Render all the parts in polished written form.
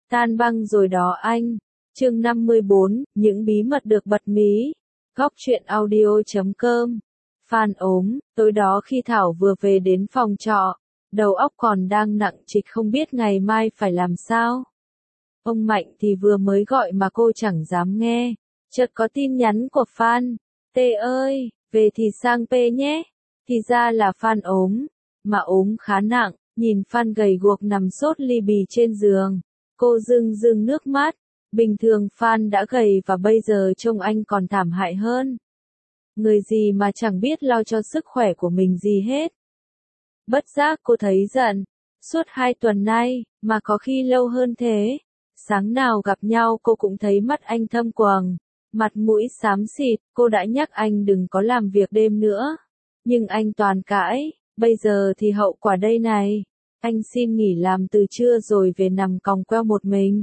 Tan băng rồi đó anh. Chương 54, những bí mật được bật mí. Góc truyện audio.com. Phan ốm, tối đó khi Thảo vừa về đến phòng trọ, đầu óc còn đang nặng trịch không biết ngày mai phải làm sao. Ông Mạnh thì vừa mới gọi mà cô chẳng dám nghe. Chợt có tin nhắn của Phan. Tê ơi, về thì sang P nhé. Thì ra là Phan ốm, mà ốm khá nặng. Nhìn Phan gầy guộc nằm sốt li bì trên giường, cô rưng rưng nước mắt. Bình thường Phan đã gầy và bây giờ trông anh còn thảm hại hơn. Người gì mà chẳng biết lo cho sức khỏe của mình gì hết. Bất giác cô thấy giận. Suốt 2 tuần nay, mà có khi lâu hơn thế. Sáng nào gặp nhau cô cũng thấy mắt anh thâm quầng, mặt mũi xám xịt. Cô đã nhắc anh đừng có làm việc đêm nữa, nhưng anh toàn cãi. Bây giờ thì hậu quả đây này. Anh xin nghỉ làm từ trưa rồi về nằm còng queo một mình.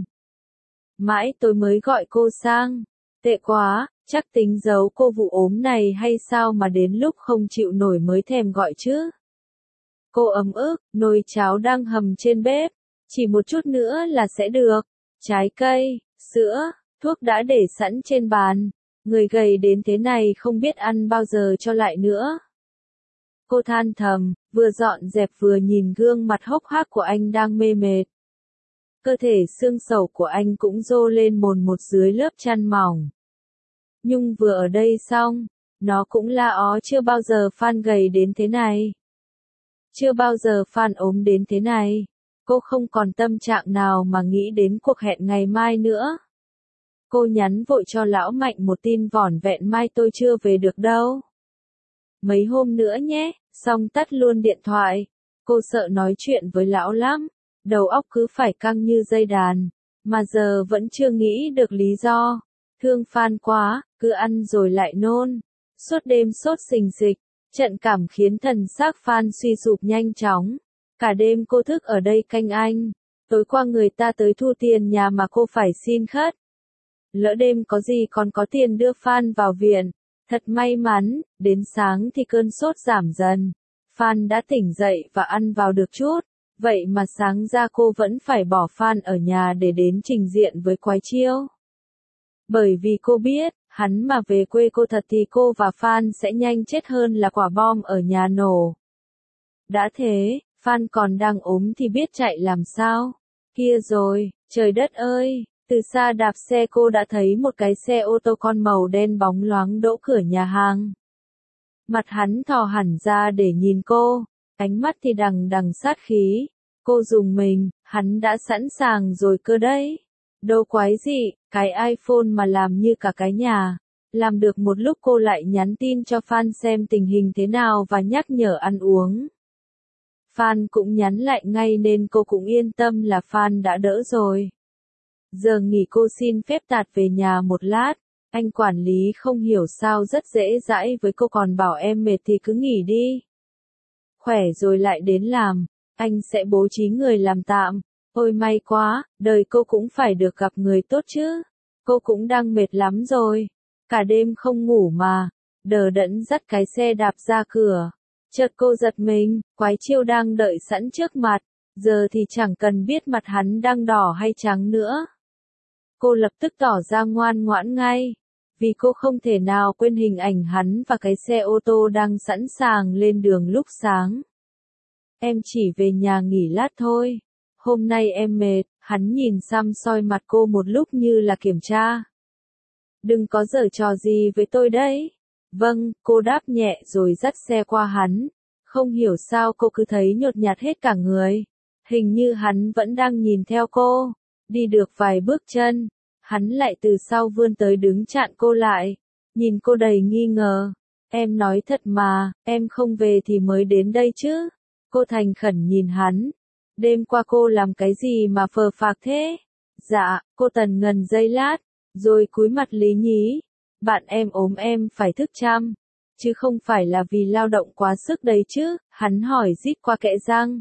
Mãi tôi mới gọi cô sang. Tệ quá, chắc tính giấu cô vụ ốm này hay sao mà đến lúc không chịu nổi mới thèm gọi chứ. Cô ấm ức, nồi cháo đang hầm trên bếp. Chỉ một chút nữa là sẽ được. Trái cây, sữa, thuốc đã để sẵn trên bàn. Người gầy đến thế này không biết ăn bao giờ cho lại nữa. Cô than thầm, vừa dọn dẹp vừa nhìn gương mặt hốc hác của anh đang mê mệt. Cơ thể xương sầu của anh cũng rô lên mồn một dưới lớp chăn mỏng. Nhung vừa ở đây xong, nó cũng la ó chưa bao giờ Phan gầy đến thế này. Chưa bao giờ Phan ốm đến thế này. Cô không còn tâm trạng nào mà nghĩ đến cuộc hẹn ngày mai nữa. Cô nhắn vội cho lão Mạnh một tin vỏn vẹn mai tôi chưa về được đâu. Mấy hôm nữa nhé, xong tắt luôn điện thoại. Cô sợ nói chuyện với lão lắm. Đầu óc cứ phải căng như dây đàn. Mà giờ vẫn chưa nghĩ được lý do. Thương Phan quá, cứ ăn rồi lại nôn. Suốt đêm sốt sình sịch. Trận cảm khiến thần xác Phan suy sụp nhanh chóng. Cả đêm cô thức ở đây canh anh. Tối qua người ta tới thu tiền nhà mà cô phải xin khất. Lỡ đêm có gì còn có tiền đưa Phan vào viện. Thật may mắn, đến sáng thì cơn sốt giảm dần. Phan đã tỉnh dậy và ăn vào được chút. Vậy mà sáng ra cô vẫn phải bỏ Phan ở nhà để đến trình diện với Quái Chiêu. Bởi vì cô biết, hắn mà về quê cô thật thì cô và Phan sẽ nhanh chết hơn là quả bom ở nhà nổ. Đã thế, Phan còn đang ốm thì biết chạy làm sao. Kia rồi, trời đất ơi, từ xa đạp xe cô đã thấy một cái xe ô tô con màu đen bóng loáng đỗ cửa nhà hàng. Mặt hắn thò hẳn ra để nhìn cô, ánh mắt thì đằng đằng sát khí. Cô rùng mình, hắn đã sẵn sàng rồi cơ đấy. Đâu quái gì, cái iPhone mà làm như cả cái nhà. Làm được một lúc cô lại nhắn tin cho Phan xem tình hình thế nào và nhắc nhở ăn uống. Phan cũng nhắn lại ngay nên cô cũng yên tâm là Phan đã đỡ rồi. Giờ nghỉ cô xin phép tạt về nhà một lát. Anh quản lý không hiểu sao rất dễ dãi với cô, còn bảo em mệt thì cứ nghỉ đi. Khỏe rồi lại đến làm. Anh sẽ bố trí người làm tạm. Ôi may quá, đời cô cũng phải được gặp người tốt chứ. Cô cũng đang mệt lắm rồi. Cả đêm không ngủ mà. Đờ đẫn dắt cái xe đạp ra cửa. Chợt cô giật mình, Quái Chiêu đang đợi sẵn trước mặt. Giờ thì chẳng cần biết mặt hắn đang đỏ hay trắng nữa. Cô lập tức tỏ ra ngoan ngoãn ngay. Vì cô không thể nào quên hình ảnh hắn và cái xe ô tô đang sẵn sàng lên đường lúc sáng. Em chỉ về nhà nghỉ lát thôi. Hôm nay em mệt. Hắn nhìn xăm soi mặt cô một lúc như là kiểm tra. Đừng có giở trò gì với tôi đấy. Vâng, cô đáp nhẹ rồi dắt xe qua hắn. Không hiểu sao cô cứ thấy nhột nhạt hết cả người. Hình như hắn vẫn đang nhìn theo cô. Đi được vài bước chân, hắn lại từ sau vươn tới đứng chặn cô lại. Nhìn cô đầy nghi ngờ. Em nói thật mà, em không về thì mới đến đây chứ. Cô thành khẩn nhìn hắn. Đêm qua cô làm cái gì mà phờ phạc thế? Dạ, cô tần ngần giây lát, rồi cúi mặt lý nhí. Bạn em ốm em phải thức chăm, chứ không phải là vì lao động quá sức đấy chứ, hắn hỏi rít qua kẽ răng.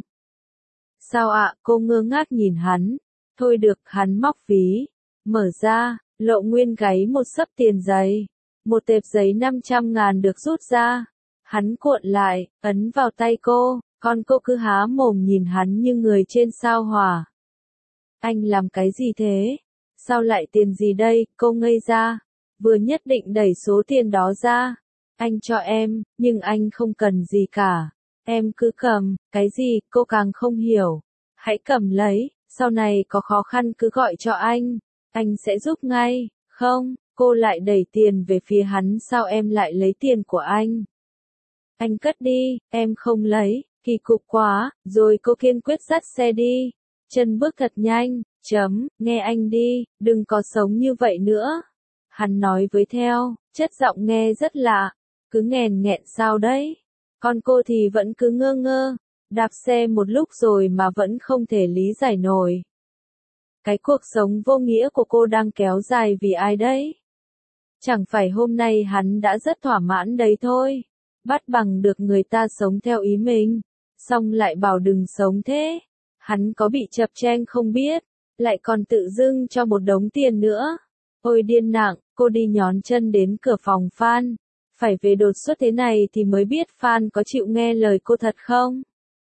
Sao ạ, cô ngơ ngác nhìn hắn. Thôi được, hắn móc ví, mở ra, lộ nguyên gáy một xấp tiền giấy. Một tệp giấy 500.000 được rút ra. Hắn cuộn lại, ấn vào tay cô, còn cô cứ há mồm nhìn hắn như người trên sao hỏa. Anh làm cái gì thế? Sao lại tiền gì đây? Cô ngây ra. Vừa nhất định đẩy số tiền đó ra. Anh cho em, nhưng anh không cần gì cả. Em cứ cầm, cái gì, cô càng không hiểu. Hãy cầm lấy, sau này có khó khăn cứ gọi cho anh sẽ giúp ngay. Không, cô lại đẩy tiền về phía hắn, sao em lại lấy tiền của anh? Anh cất đi, em không lấy, kỳ cục quá, rồi cô kiên quyết dắt xe đi. Chân bước thật nhanh, nghe anh đi, đừng có sống như vậy nữa. Hắn nói với theo, chất giọng nghe rất lạ, cứ nghèn nghẹn sao đấy. Còn cô thì vẫn cứ ngơ ngơ, đạp xe một lúc rồi mà vẫn không thể lý giải nổi. Cái cuộc sống vô nghĩa của cô đang kéo dài vì ai đấy? Chẳng phải hôm nay hắn đã rất thỏa mãn đấy thôi. Bắt bằng được người ta sống theo ý mình, xong lại bảo đừng sống thế. Hắn có bị chập chênh không biết, lại còn tự dưng cho một đống tiền nữa. Ôi điên nặng, cô đi nhón chân đến cửa phòng Phan. Phải về đột xuất thế này thì mới biết Phan có chịu nghe lời cô thật không?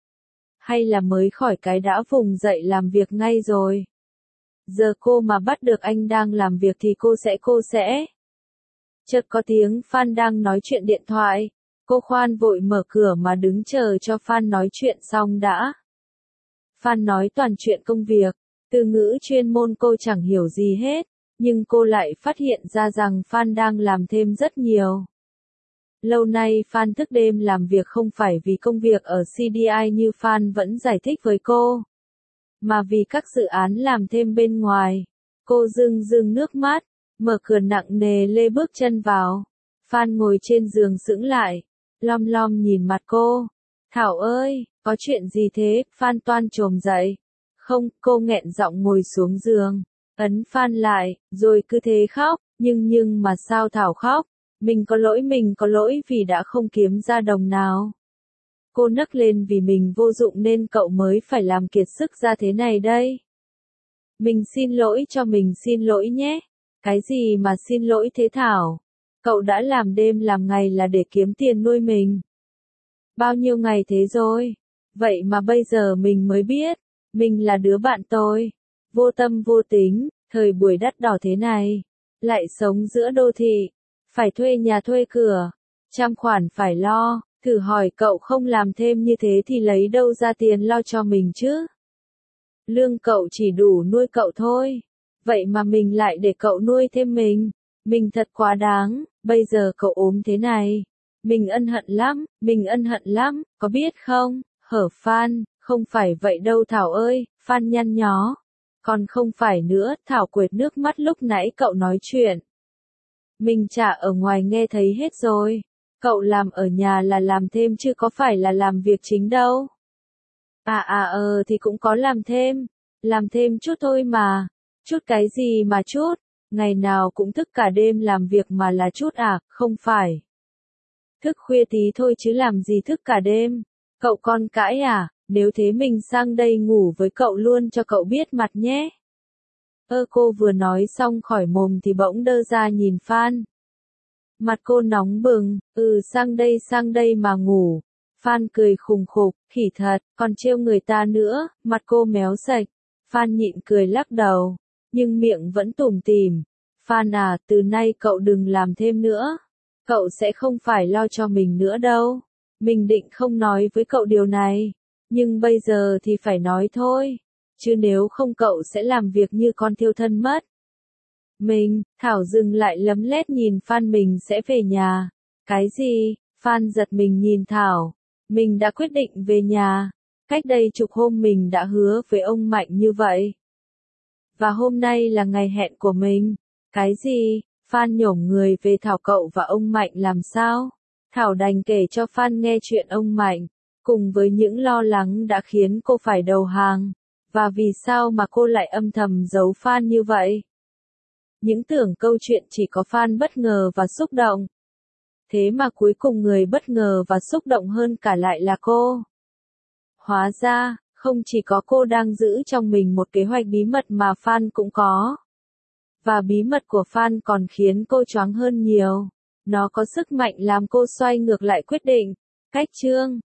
Hay là mới khỏi cái đã vùng dậy làm việc ngay rồi? Giờ cô mà bắt được anh đang làm việc thì cô sẽ. Chợt có tiếng Phan đang nói chuyện điện thoại. Cô khoan vội mở cửa mà đứng chờ cho Phan nói chuyện xong đã. Phan nói toàn chuyện công việc, từ ngữ chuyên môn cô chẳng hiểu gì hết, nhưng cô lại phát hiện ra rằng Phan đang làm thêm rất nhiều. Lâu nay Phan thức đêm làm việc không phải vì công việc ở CDI như Phan vẫn giải thích với cô, mà vì các dự án làm thêm bên ngoài. Cô rưng rưng nước mắt, mở cửa nặng nề lê bước chân vào. Phan ngồi trên giường sững lại, lom lom nhìn mặt cô. Thảo ơi, có chuyện gì thế? Phan toan chồm dậy. Không, cô nghẹn giọng ngồi xuống giường, ấn Phan lại, rồi cứ thế khóc, nhưng mà sao Thảo khóc? Mình có lỗi vì đã không kiếm ra đồng nào. Cô nấc lên vì mình vô dụng nên cậu mới phải làm kiệt sức ra thế này đây. Mình xin lỗi cho mình xin lỗi nhé. Cái gì mà xin lỗi thế Thảo? Cậu đã làm đêm làm ngày là để kiếm tiền nuôi mình. Bao nhiêu ngày thế rồi? Vậy mà bây giờ mình mới biết, mình là đứa bạn tôi. Vô tâm vô tính, thời buổi đắt đỏ thế này. Lại sống giữa đô thị. Phải thuê nhà thuê cửa. Trăm khoản phải lo. Thử hỏi cậu không làm thêm như thế thì lấy đâu ra tiền lo cho mình chứ? Lương cậu chỉ đủ nuôi cậu thôi. Vậy mà mình lại để cậu nuôi thêm mình. Mình thật quá đáng, bây giờ cậu ốm thế này. Mình ân hận lắm, có biết không? Hở Phan, không phải vậy đâu Thảo ơi, Phan nhăn nhó. Còn không phải nữa, Thảo quệt nước mắt lúc nãy cậu nói chuyện. Mình chả ở ngoài nghe thấy hết rồi. Cậu làm ở nhà là làm thêm chứ có phải là làm việc chính đâu. Thì cũng có làm thêm chút thôi mà. Chút cái gì mà chút, ngày nào cũng thức cả đêm làm việc mà là chút à, không phải. Thức khuya tí thôi chứ làm gì thức cả đêm. Cậu con cãi à, nếu thế mình sang đây ngủ với cậu luôn cho cậu biết mặt nhé. Cô vừa nói xong khỏi mồm thì bỗng đơ ra nhìn Phan. Mặt cô nóng bừng, sang đây mà ngủ. Phan cười khùng khục, khỉ thật, còn trêu người ta nữa, mặt cô méo sạch. Phan nhịn cười lắc đầu, nhưng miệng vẫn tủm tỉm. Phan à, từ nay cậu đừng làm thêm nữa. Cậu sẽ không phải lo cho mình nữa đâu. Mình định không nói với cậu điều này, nhưng bây giờ thì phải nói thôi. Chứ nếu không cậu sẽ làm việc như con thiêu thân mất. Thảo dừng lại lấm lét nhìn Phan, mình sẽ về nhà. Cái gì? Phan giật mình nhìn Thảo. Mình đã quyết định về nhà. Cách đây chục hôm mình đã hứa với ông Mạnh như vậy. Và hôm nay là ngày hẹn của mình. Cái gì? Phan nhổm người về Thảo, cậu và ông Mạnh làm sao? Thảo đành kể cho Phan nghe chuyện ông Mạnh, cùng với những lo lắng đã khiến cô phải đầu hàng. Và vì sao mà cô lại âm thầm giấu Phan như vậy? Những tưởng câu chuyện chỉ có Phan bất ngờ và xúc động. Thế mà cuối cùng người bất ngờ và xúc động hơn cả lại là cô. Hóa ra, không chỉ có cô đang giữ trong mình một kế hoạch bí mật mà Phan cũng có. Và bí mật của Phan còn khiến cô choáng hơn nhiều. Nó có sức mạnh làm cô xoay ngược lại quyết định. Cách chương